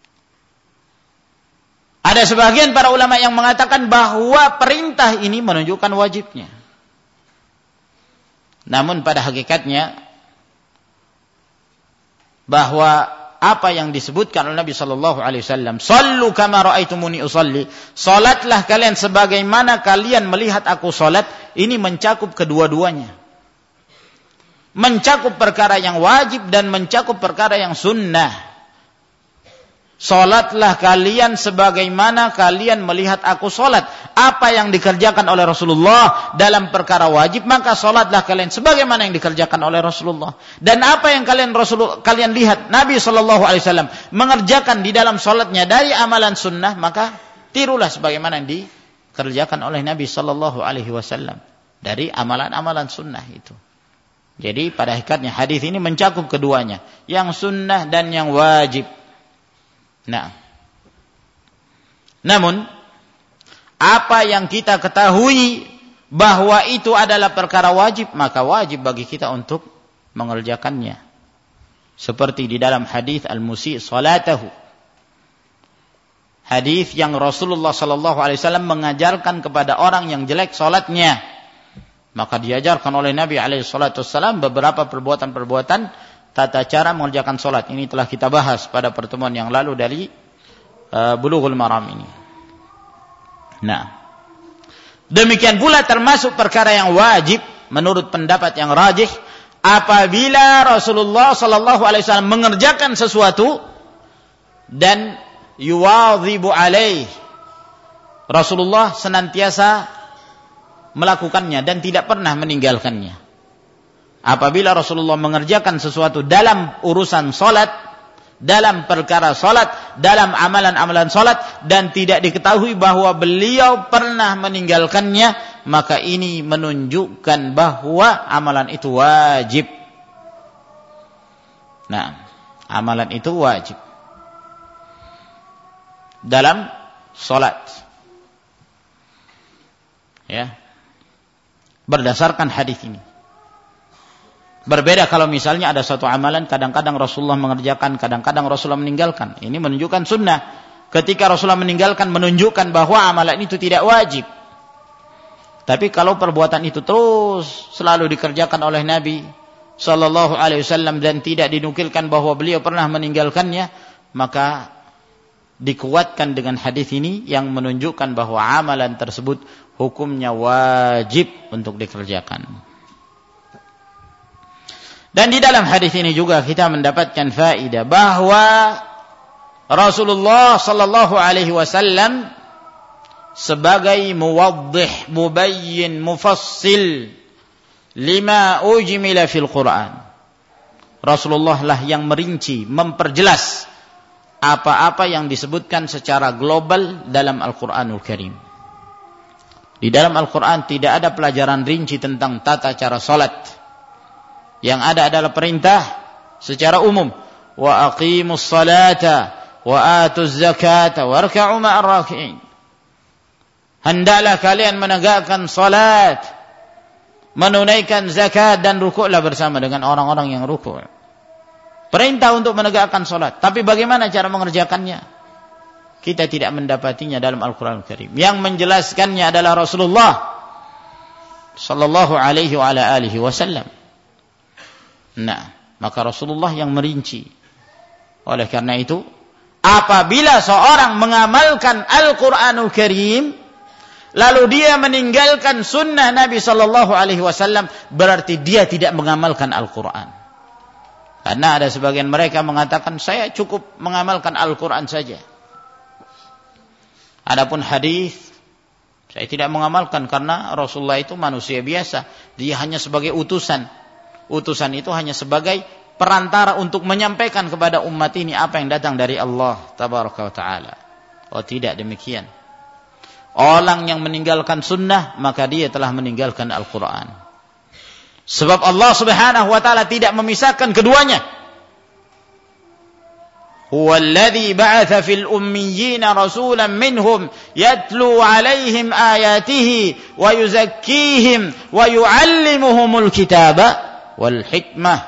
ada sebagian para ulama yang mengatakan bahwa perintah ini menunjukkan wajibnya. Namun pada hakikatnya bahwa apa yang disebutkan oleh Nabi sallallahu alaihi wasallam, "Shallu kama raaitumuni usalli," salatlah kalian sebagaimana kalian melihat aku salat, ini mencakup kedua-duanya. Mencakup perkara yang wajib dan mencakup perkara yang sunnah. Salatlah kalian sebagaimana kalian melihat aku salat. Apa yang dikerjakan oleh Rasulullah dalam perkara wajib, maka salatlah kalian sebagaimana yang dikerjakan oleh Rasulullah. Dan apa yang kalian lihat Nabi sallallahu alaihi wasallam mengerjakan di dalam salatnya dari amalan sunnah, maka tirulah sebagaimana yang dikerjakan oleh Nabi sallallahu alaihi wasallam dari amalan-amalan sunnah itu. Jadi pada hakikatnya hadis ini mencakup keduanya, yang sunnah dan yang wajib. Nah, namun apa yang kita ketahui bahwa itu adalah perkara wajib, maka wajib bagi kita untuk mengerjakannya. Seperti di dalam hadis al-musi' salatahu, hadis yang Rasulullah sallallahu alaihi wasallam mengajarkan kepada orang yang jelek salatnya, maka diajarkan oleh Nabi alaihi salatu wasallam beberapa perbuatan-perbuatan tata cara mengerjakan salat. Ini telah kita bahas pada pertemuan yang lalu dari Bulughul Maram ini. Nah, demikian pula termasuk perkara yang wajib menurut pendapat yang rajih, apabila Rasulullah sallallahu alaihi wasallam mengerjakan sesuatu dan yuwadhibu alaih, Rasulullah senantiasa melakukannya dan tidak pernah meninggalkannya. Apabila Rasulullah mengerjakan sesuatu dalam urusan salat, dalam perkara salat, dalam amalan-amalan salat, dan tidak diketahui bahwa beliau pernah meninggalkannya, maka ini menunjukkan bahwa amalan itu wajib. Nah, amalan itu wajib dalam salat. Ya. Berdasarkan hadis ini. Berbeda kalau misalnya ada satu amalan kadang-kadang Rasulullah mengerjakan, kadang-kadang Rasulullah meninggalkan. Ini menunjukkan sunnah. Ketika Rasulullah meninggalkan menunjukkan bahwa amalan itu tidak wajib. Tapi kalau perbuatan itu terus selalu dikerjakan oleh Nabi sallallahu alaihi wasallam dan tidak dinukilkan bahwa beliau pernah meninggalkannya, maka dikuatkan dengan hadis ini yang menunjukkan bahwa amalan tersebut hukumnya wajib untuk dikerjakan. Dan di dalam hadis ini juga kita mendapatkan faedah bahwa Rasulullah sallallahu alaihi wasallam sebagai muwaddih, mubayyin, mufassil lima ujmila fil Quran. Rasulullah lah yang merinci, memperjelas apa-apa yang disebutkan secara global dalam Al-Qur'anul Karim. Di dalam Al-Quran tidak ada pelajaran rinci tentang tata cara salat. Yang ada adalah perintah secara umum. Wa aqimus salata wa atuz zakata warka'u ma'ar raki'in. hendaklah kalian menegakkan salat, menunaikan zakat, dan rukuklah bersama dengan orang-orang yang rukuk. Perintah untuk menegakkan salat. Tapi bagaimana cara mengerjakannya? Kita tidak mendapatinya dalam Al-Quran Al-Karim. Yang menjelaskannya adalah Rasulullah sallallahu alaihi wa ala alihi wasallam. Nah, maka Rasulullah yang merinci. Oleh karena itu, apabila seorang mengamalkan Al-Quranul Karim, lalu dia meninggalkan sunnah Nabi sallallahu alaihi wasallam, berarti dia tidak mengamalkan Al-Quran. Karena ada sebagian mereka mengatakan, saya cukup mengamalkan Al-Quran saja. Adapun hadis, saya tidak mengamalkan karena Rasulullah itu manusia biasa. Dia hanya sebagai utusan. Utusan itu hanya sebagai perantara untuk menyampaikan kepada umat ini apa yang datang dari Allah tabaraka wa ta'ala. Oh, tidak demikian. Orang yang meninggalkan sunnah, maka dia telah meninggalkan Al-Quran. Sebab Allah subhanahu wa ta'ala tidak memisahkan keduanya. Huwa alladhi ba'atha fil ummiyina rasulan minhum yatlu alaihim ayatihi wa yuzakkihim wa yu'allimuhumul kitaba wal hikmah.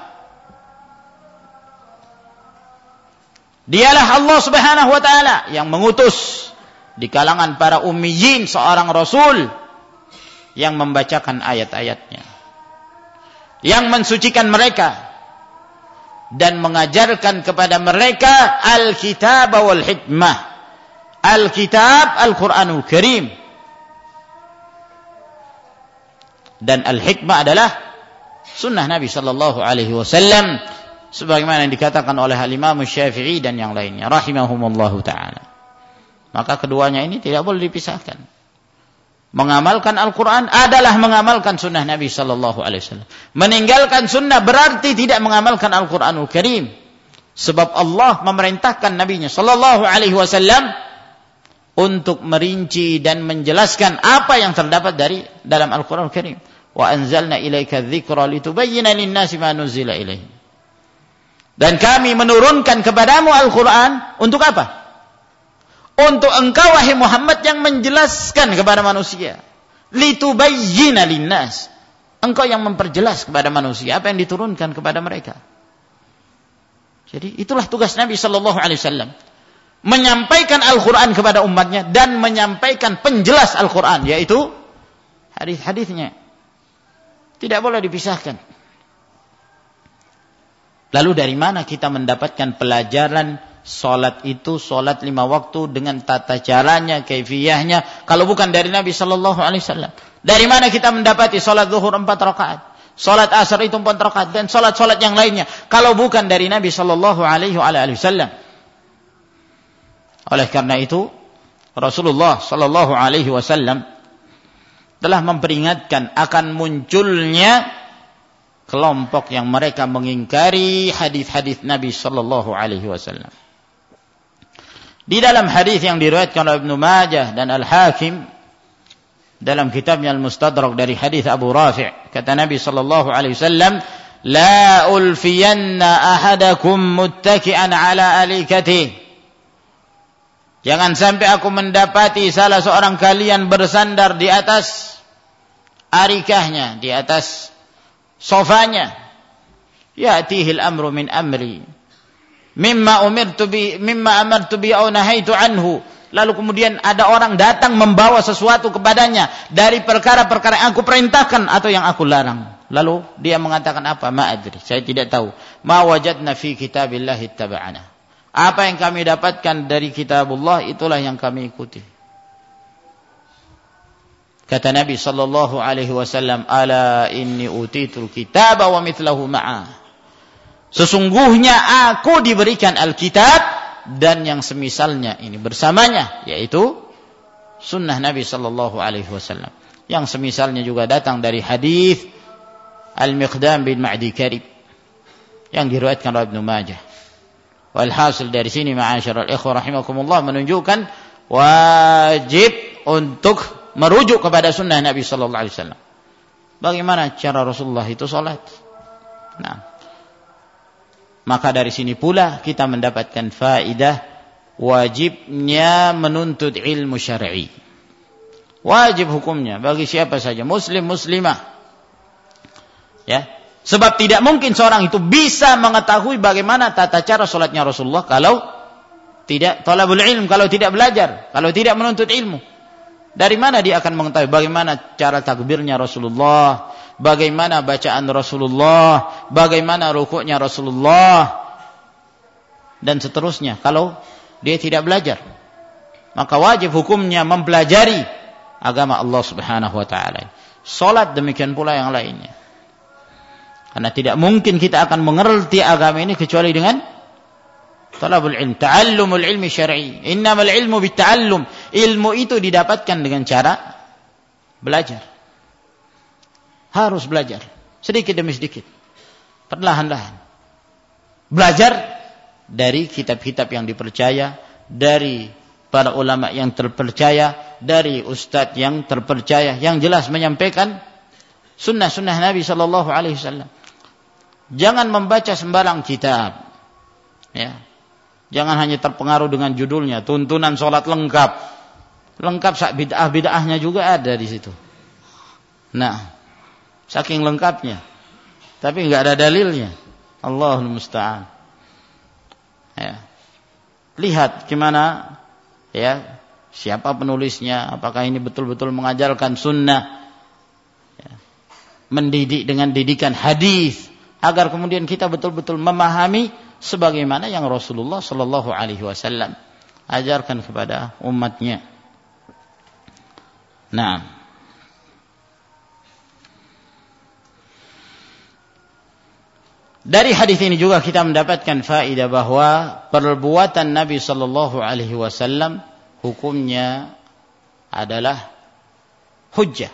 Dialah Allah subhanahu wa ta'ala yang mengutus di kalangan para ummiyin seorang rasul yang membacakan ayat-ayatnya, yang mensucikan mereka dan mengajarkan kepada mereka al-kitab wal hikmah. Al-kitab, Al-Quranul Karim, dan al-hikmah adalah sunnah Nabi sallallahu alaihi wasallam, sebagaimana yang dikatakan oleh Al-Imam Syafi'i dan yang lainnya rahimahumullahu ta'ala. Maka keduanya ini tidak boleh dipisahkan. Mengamalkan Al-Quran adalah mengamalkan sunnah Nabi sallallahu alaihi wasallam. Meninggalkan sunnah berarti tidak mengamalkan Al-Quranul Karim. Sebab Allah memerintahkan Nabi-Nya sallallahu alaihi wasallam untuk merinci dan menjelaskan apa yang terdapat dalam Al-Quranul Karim. Wa anzalna ilaika dzikra litubayyana lin-nasi ma nuzila ilaihim. Dan kami menurunkan kepadamu Al-Quran untuk apa? Untuk engkau wahai Muhammad yang menjelaskan kepada manusia. Litubayyina linnas. Engkau yang memperjelas kepada manusia apa yang diturunkan kepada mereka. Jadi itulah tugas Nabi sallallahu alaihi wasallam. Menyampaikan Al-Quran kepada umatnya dan menyampaikan penjelas Al-Quran, yaitu hadis-hadisnya. Tidak boleh dipisahkan. Lalu dari mana kita mendapatkan pelajaran salat itu, salat 5 waktu dengan tata caranya, kaifiyahnya, kalau bukan dari Nabi sallallahu alaihi wasallam? Dari mana kita mendapati salat zuhur 4 rakaat, salat asar itu 4 rakaat, dan salat-salat yang lainnya, kalau bukan dari Nabi sallallahu alaihi wasallam? Oleh karena itu, Rasulullah sallallahu alaihi wasallam telah memperingatkan akan munculnya kelompok yang mereka mengingkari hadis-hadis Nabi sallallahu alaihi wasallam. Di dalam hadis yang diriwayatkan oleh Ibnu Majah dan Al-Hakim dalam kitabnya Al-Mustadrak dari hadis Abu Rafi', kata Nabi sallallahu alaihi wasallam, "La ulfiyanna ahadakum muttaki'an ala alikati." Jangan sampai aku mendapati salah seorang kalian bersandar di atas arikahnya, di atas sofanya. Ya'tihil amru min amri mimma amartu bi au nahaitu anhu. Lalu kemudian ada orang datang membawa sesuatu kepadanya dari perkara-perkara yang aku perintahkan atau yang aku larang. Lalu dia mengatakan apa? Ma adri, saya tidak tahu. Ma wajadna fi kitabillahi ittaba'ana. Apa yang kami dapatkan dari kitabullah itulah yang kami ikuti. Kata Nabi sallallahu alaihi wasallam, "Ala inni utitul kitaba wa mithlahu ma'ah." Sesungguhnya aku diberikan Alkitab dan yang semisalnya ini bersamanya, yaitu sunnah Nabi sallallahu alaihi wasallam. Yang semisalnya juga datang dari hadis Al-Miqdam bin Ma'di Karib yang diriwayatkan oleh Ibnu Majah. Walhasil dari sini ma'asyiral ikhwah rahimakumullah menunjukkan wajib untuk merujuk kepada sunnah Nabi sallallahu alaihi wasallam. Bagaimana cara Rasulullah itu salat? Nah, maka dari sini pula kita mendapatkan faedah wajibnya menuntut ilmu syar'i. Wajib hukumnya bagi siapa saja, muslim muslimah. Ya. Sebab tidak mungkin seorang itu bisa mengetahui bagaimana tata cara salatnya Rasulullah kalau tidak talabul ilm, kalau tidak belajar, kalau tidak menuntut ilmu. Dari mana dia akan mengetahui bagaimana cara takbirnya Rasulullah, bagaimana bacaan Rasulullah, bagaimana rukuknya Rasulullah, dan seterusnya kalau dia tidak belajar. Maka wajib hukumnya mempelajari agama Allah Subhanahu wa taala. Salat demikian pula yang lainnya. Karena tidak mungkin kita akan mengerti agama ini kecuali dengan talabul ilm, ta'allumul ilmi syar'i. Innamal ilmu bitta'allum. Ilmu itu didapatkan dengan cara belajar. Harus belajar sedikit demi sedikit, perlahan-lahan. Belajar dari kitab-kitab yang dipercaya, dari para ulama yang terpercaya, dari ustadz yang terpercaya, yang jelas menyampaikan sunnah-sunnah Nabi sallallahu alaihi wasallam. Jangan membaca sembarang kitab. Ya. Jangan hanya terpengaruh dengan judulnya, tuntunan salat lengkap. Lengkap sak bid'ah-bid'ahnya juga ada di situ. Nah, saking lengkapnya. Tapi enggak ada dalilnya. Allahul musta'an. Ya. Lihat gimana ya, siapa penulisnya, apakah ini betul-betul mengajarkan sunnah, ya. Mendidik dengan didikan hadis, agar kemudian kita betul-betul memahami sebagaimana yang Rasulullah sallallahu alaihi wasallam ajarkan kepada umatnya. Nah, dari hadis ini juga kita mendapatkan faedah bahwa perbuatan Nabi sallallahu alaihi wasallam hukumnya adalah hujjah.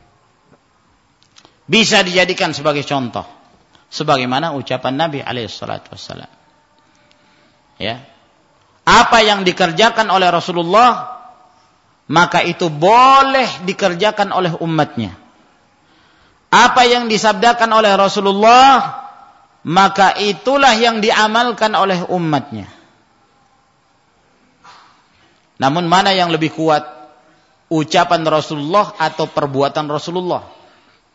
Bisa dijadikan sebagai contoh. Sebagaimana ucapan Nabi alaihi salatu wasallam. Ya. Apa yang dikerjakan oleh Rasulullah, maka itu boleh dikerjakan oleh umatnya. Apa yang disabdakan oleh Rasulullah, maka itulah yang diamalkan oleh umatnya. Namun mana yang lebih kuat, ucapan Rasulullah atau perbuatan Rasulullah?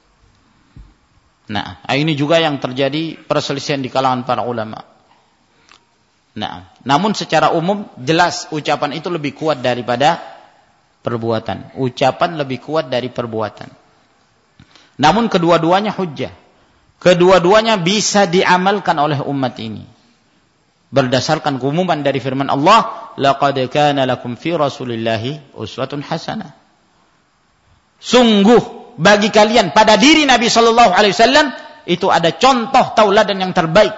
Nah, ini juga yang terjadi perselisihan di kalangan para ulama. Nah, namun secara umum jelas ucapan itu lebih kuat daripada perbuatan. Ucapan lebih kuat dari perbuatan. Namun kedua-duanya hujjah. Kedua-duanya bisa diamalkan oleh umat ini. Berdasarkan keumuman dari firman Allah, laqad kana lakum fi Rasulillahi uswatun hasanah. Sungguh bagi kalian pada diri Nabi sallallahu alaihi wasallam itu ada contoh tauladan yang terbaik.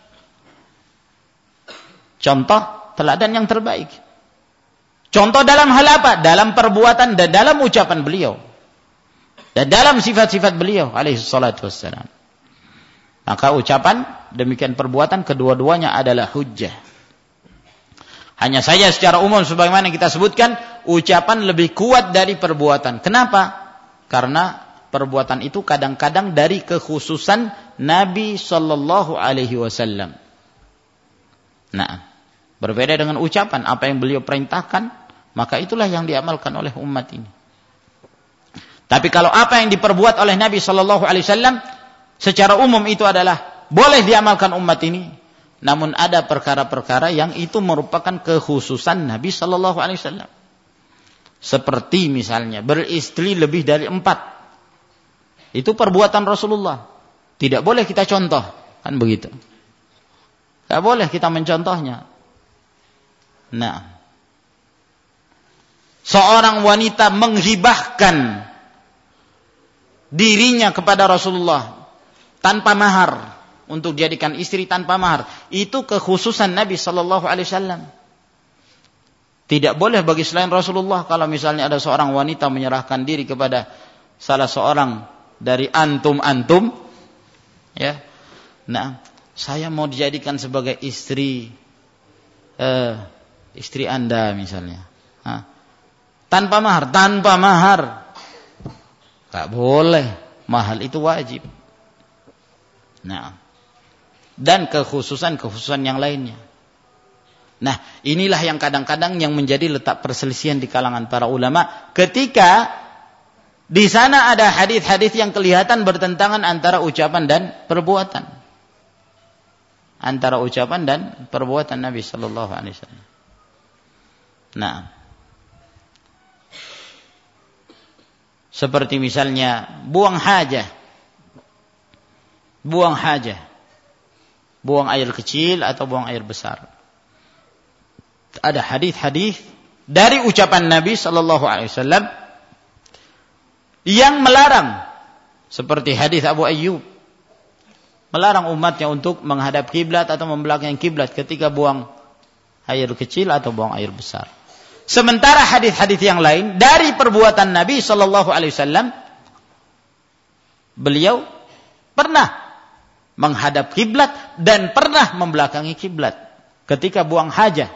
Contoh teladan yang terbaik. Contoh dalam hal apa? Dalam perbuatan dan dalam ucapan beliau. Dan dalam sifat-sifat beliau alaihi salatu wassalam. Maka ucapan demikian perbuatan kedua-duanya adalah hujjah. Hanya saja secara umum sebagaimana kita sebutkan, ucapan lebih kuat dari perbuatan. Kenapa? Karena perbuatan itu kadang-kadang dari kekhususan Nabi sallallahu alaihi wasallam. Nah, berbeda dengan ucapan, apa yang beliau perintahkan, maka itulah yang diamalkan oleh umat ini. Tapi kalau apa yang diperbuat oleh Nabi sallallahu alaihi wasallam secara umum itu adalah boleh diamalkan umat ini, namun ada perkara-perkara yang itu merupakan kekhususan Nabi sallallahu alaihi wasallam. Seperti misalnya beristri lebih dari 4. Itu perbuatan Rasulullah. Tidak boleh kita contoh, kan begitu. Tidak boleh kita mencontohnya. Nah, seorang wanita menghibahkan dirinya kepada Rasulullah tanpa mahar, untuk dijadikan istri tanpa mahar, itu kekhususan Nabi sallallahu alaihi wasallam. Tidak boleh bagi selain Rasulullah. Kalau misalnya ada seorang wanita menyerahkan diri kepada salah seorang dari antum, ya, nah, saya mau dijadikan sebagai istri Anda misalnya, tanpa mahar, tak boleh. Mahar itu wajib. Nah, dan kekhususan yang lainnya. Nah, inilah yang kadang-kadang yang menjadi letak perselisihan di kalangan para ulama ketika Di sana ada hadis-hadis yang kelihatan bertentangan antara ucapan dan perbuatan. Antara ucapan dan perbuatan Nabi sallallahu alaihi wasallam. Nah, seperti misalnya buang hajah. Buang hajah. Buang air kecil atau buang air besar. Ada hadis-hadis dari ucapan Nabi sallallahu alaihi wasallam yang melarang, seperti hadis Abu Ayyub, melarang umatnya untuk menghadap kiblat atau membelakangi kiblat ketika buang air kecil atau buang air besar. Sementara hadis-hadis yang lain dari perbuatan Nabi sallallahu alaihi wasallam, beliau pernah menghadap kiblat dan pernah membelakangi kiblat ketika buang hajah.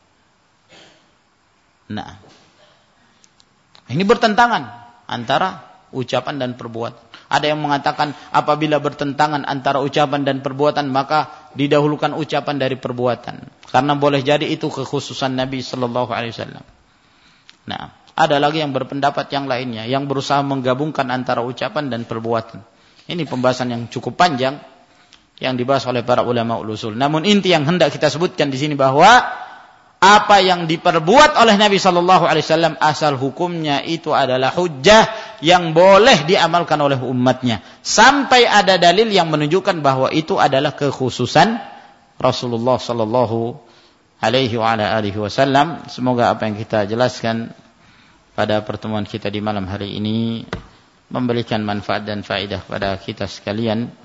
Nah, ini bertentangan antara ucapan dan perbuatan. Ada yang mengatakan apabila bertentangan antara ucapan dan perbuatan maka didahulukan ucapan dari perbuatan, karena boleh jadi itu kekhususan Nabi sallallahu alaihi wasallam. Nah, ada lagi yang berpendapat yang lainnya yang berusaha menggabungkan antara ucapan dan perbuatan. Ini pembahasan yang cukup panjang yang dibahas oleh para ulama usul. Namun inti yang hendak kita sebutkan di sini bahwa apa yang diperbuat oleh Nabi sallallahu alaihi wasallam asal hukumnya itu adalah hujjah yang boleh diamalkan oleh umatnya sampai ada dalil yang menunjukkan bahwa itu adalah kekhususan Rasulullah sallallahu alaihi wasallam. Semoga apa yang kita jelaskan pada pertemuan kita di malam hari ini memberikan manfaat dan faedah kepada kita sekalian.